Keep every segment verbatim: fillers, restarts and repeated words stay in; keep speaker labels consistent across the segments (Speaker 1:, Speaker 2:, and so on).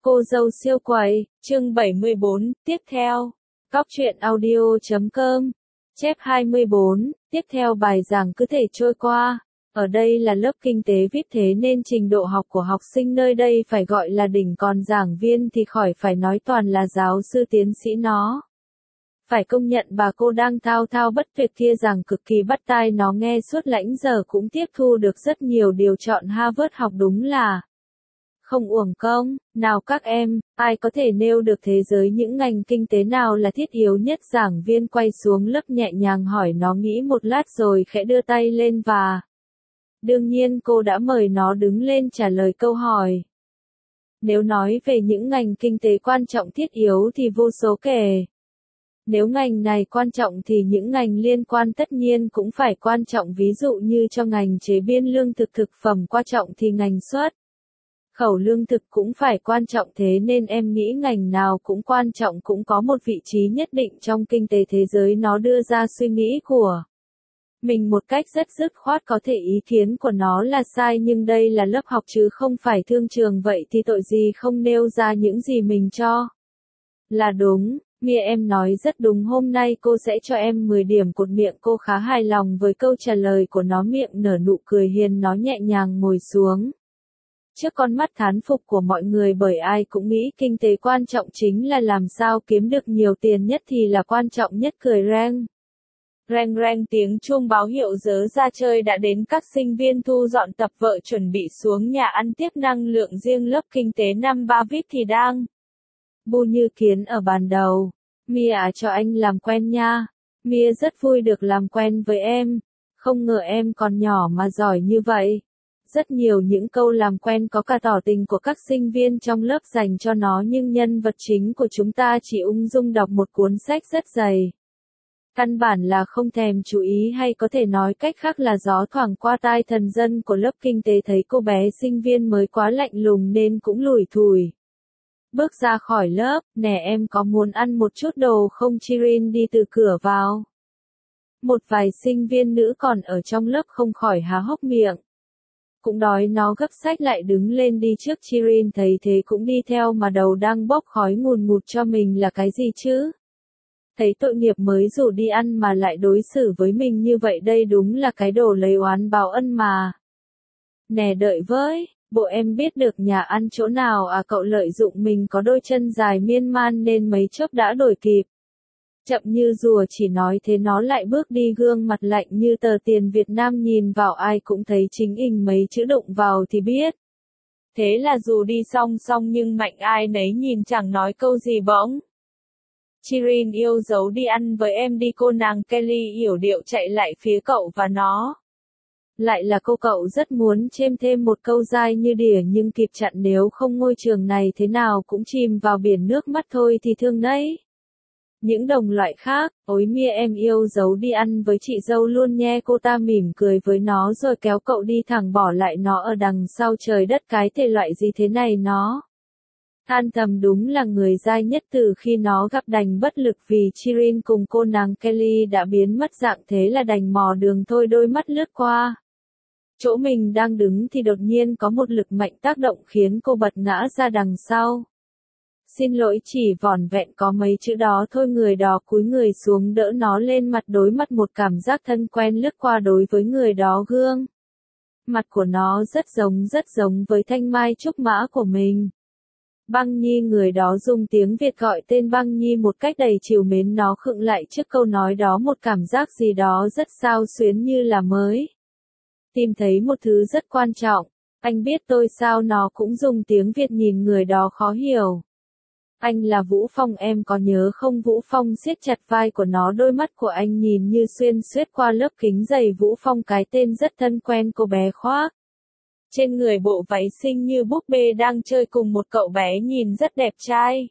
Speaker 1: Cô dâu siêu quầy, chương bảy mươi bốn, tiếp theo. Góc truyện audio chấm com. Chép hai mươi bốn, tiếp theo bài giảng cứ thể trôi qua. Ở đây là lớp kinh tế vê i pê thế nên trình độ học của học sinh nơi đây phải gọi là đỉnh, còn giảng viên thì khỏi phải nói, toàn là giáo sư tiến sĩ nó. Phải công nhận bà cô đang thao thao bất tuyệt kia giảng cực kỳ bắt tai, nó nghe suốt lãnh giờ cũng tiếp thu được rất nhiều điều. Chọn Harvard học đúng là không uổng công. Nào các em, ai có thể nêu được thế giới những ngành kinh tế nào là thiết yếu nhất? Giảng viên quay xuống lớp nhẹ nhàng hỏi nó, nghĩ một lát rồi khẽ đưa tay lên và đương nhiên cô đã mời nó đứng lên trả lời câu hỏi. Nếu nói về những ngành kinh tế quan trọng thiết yếu thì vô số kể. Nếu ngành này quan trọng thì những ngành liên quan tất nhiên cũng phải quan trọng, ví dụ như cho ngành chế biến lương thực thực phẩm quan trọng thì ngành xuất khẩu lương thực cũng phải quan trọng, thế nên em nghĩ ngành nào cũng quan trọng, cũng có một vị trí nhất định trong kinh tế thế giới. Nó đưa ra suy nghĩ của mình một cách rất dứt khoát, có thể ý kiến của nó là sai nhưng đây là lớp học chứ không phải thương trường, vậy thì tội gì không nêu ra những gì mình cho là đúng. Mia, em nói rất đúng, hôm nay cô sẽ cho em mười điểm. Cột miệng cô khá hài lòng với câu trả lời của nó, miệng nở nụ cười hiền. Nó nhẹ nhàng ngồi xuống trước con mắt thán phục của mọi người, bởi ai cũng nghĩ kinh tế quan trọng chính là làm sao kiếm được nhiều tiền nhất thì là quan trọng nhất. Cười reng reng reng, tiếng chuông báo hiệu giờ ra chơi đã đến. Các sinh viên thu dọn tập vợ chuẩn bị xuống nhà ăn tiếp năng lượng. Riêng lớp kinh tế năm ba vê i pê thì đang bu như kiến ở bàn đầu. Mia, cho anh làm quen nha. Mia rất vui được làm quen với em. Không ngờ em còn nhỏ mà giỏi như vậy. Rất nhiều những câu làm quen có cả tỏ tình của các sinh viên trong lớp dành cho nó, nhưng nhân vật chính của chúng ta chỉ ung dung đọc một cuốn sách rất dày. Căn bản là không thèm chú ý, hay có thể nói cách khác là gió thoảng qua tai thần dân của lớp kinh tế thấy cô bé sinh viên mới quá lạnh lùng nên cũng lủi thủi bước ra khỏi lớp. Nè, em có muốn ăn một chút đồ không? Chirin đi từ cửa vào. Một vài sinh viên nữ còn ở trong lớp không khỏi há hốc miệng. Cũng đói, nó gấp sách lại đứng lên đi trước. Chirin thấy thế cũng đi theo, mà đầu đang bốc khói ngùn ngụt. Cho mình là cái gì chứ? Thấy tội nghiệp mới rủ đi ăn mà lại đối xử với mình như vậy, đây đúng là cái đồ lấy oán báo ân mà. Nè, đợi với, bộ em biết được nhà ăn chỗ nào à? Cậu lợi dụng mình có đôi chân dài miên man nên mấy chốc đã đổi kịp. Chậm như rùa, chỉ nói thế nó lại bước đi, gương mặt lạnh như tờ tiền Việt Nam, nhìn vào ai cũng thấy chính hình, mấy chữ đụng vào thì biết. Thế là dù đi song song nhưng mạnh ai nấy nhìn, chẳng nói câu gì. Bỗng Chirin yêu dấu, đi ăn với em đi. Cô nàng Kelly yểu điệu chạy lại phía cậu và nó lại là cô. Cậu rất muốn chêm thêm một câu dai như đỉa nhưng kịp chặn, nếu không ngôi trường này thế nào cũng chìm vào biển nước mắt thôi thì thương đấy. Những đồng loại khác, ối Mia, em yêu dấu đi ăn với chị dâu luôn nhé. Cô ta mỉm cười với nó rồi kéo cậu đi thẳng, bỏ lại nó ở đằng sau. Trời đất, cái thể loại gì thế này? Nó than thầm, đúng là người dai nhất từ khi nó gặp, đành bất lực vì Chirin cùng cô nàng Kelly đã biến mất dạng, thế là đành mò đường thôi. Đôi mắt lướt qua chỗ mình đang đứng thì đột nhiên có một lực mạnh tác động khiến cô bật ngã ra đằng sau. Xin lỗi, chỉ vỏn vẹn có mấy chữ đó thôi. Người đó cúi người xuống đỡ nó lên, mặt đối mặt, một cảm giác thân quen lướt qua. Đối với người đó, gương mặt của nó rất giống, rất giống với Thanh Mai Trúc Mã của mình. Băng Nhi. Người đó dùng tiếng Việt gọi tên Băng Nhi một cách đầy trìu mến. Nó khựng lại trước câu nói đó, một cảm giác gì đó rất xao xuyến, như là mới tìm thấy một thứ rất quan trọng. Anh biết tôi sao? Nó cũng dùng tiếng Việt nhìn người đó khó hiểu. Anh là Vũ Phong, em có nhớ không? Vũ Phong siết chặt vai của nó, đôi mắt của anh nhìn như xuyên suốt qua lớp kính dày. Vũ Phong, cái tên rất thân quen. Cô bé khoác trên người bộ váy xinh như búp bê đang chơi cùng một cậu bé nhìn rất đẹp trai.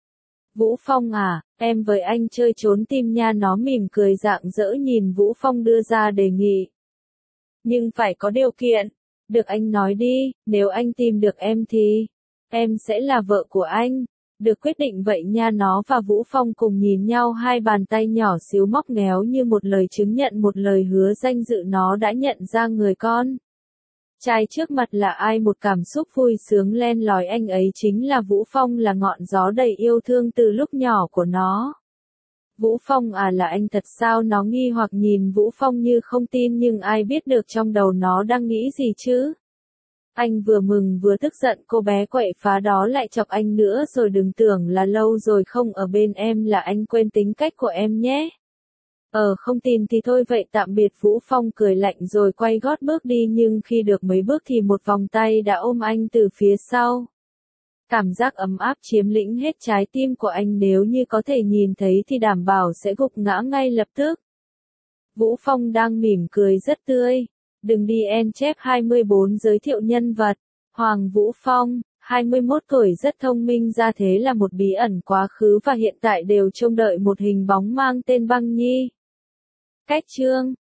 Speaker 1: Vũ Phong à, em với anh chơi trốn tìm nha. Nó mỉm cười rạng rỡ nhìn Vũ Phong đưa ra đề nghị. Nhưng phải có điều kiện. Được, anh nói đi, nếu anh tìm được em thì em sẽ là vợ của anh. Được, quyết định vậy nha. Nó và Vũ Phong cùng nhìn nhau, hai bàn tay nhỏ xíu móc ngéo như một lời chứng nhận, một lời hứa danh dự. Nó đã nhận ra người con Trai trước mặt là ai? Một cảm xúc vui sướng len lỏi, anh ấy chính là Vũ Phong, là ngọn gió đầy yêu thương từ lúc nhỏ của nó. Vũ Phong à, là anh thật sao? Nó nghi hoặc nhìn Vũ Phong như không tin, nhưng ai biết được trong đầu nó đang nghĩ gì chứ? Anh vừa mừng vừa tức giận, cô bé quậy phá đó lại chọc anh nữa rồi, đừng tưởng là lâu rồi không ở bên em là anh quên tính cách của em nhé. Ờ không tin thì thôi vậy tạm biệt. Vũ Phong cười lạnh rồi quay gót bước đi, nhưng khi được mấy bước thì một vòng tay đã ôm anh từ phía sau. Cảm giác ấm áp chiếm lĩnh hết trái tim của anh, nếu như có thể nhìn thấy thì đảm bảo sẽ gục ngã ngay lập tức. Vũ Phong đang mỉm cười rất tươi. Đừng đi. En chép hai mươi bốn giới thiệu nhân vật. Hoàng Vũ Phong, hai mươi mốt tuổi, rất thông minh, ra thế là một bí ẩn, quá khứ và hiện tại đều trông đợi một hình bóng mang tên Băng Nhi. Cách chương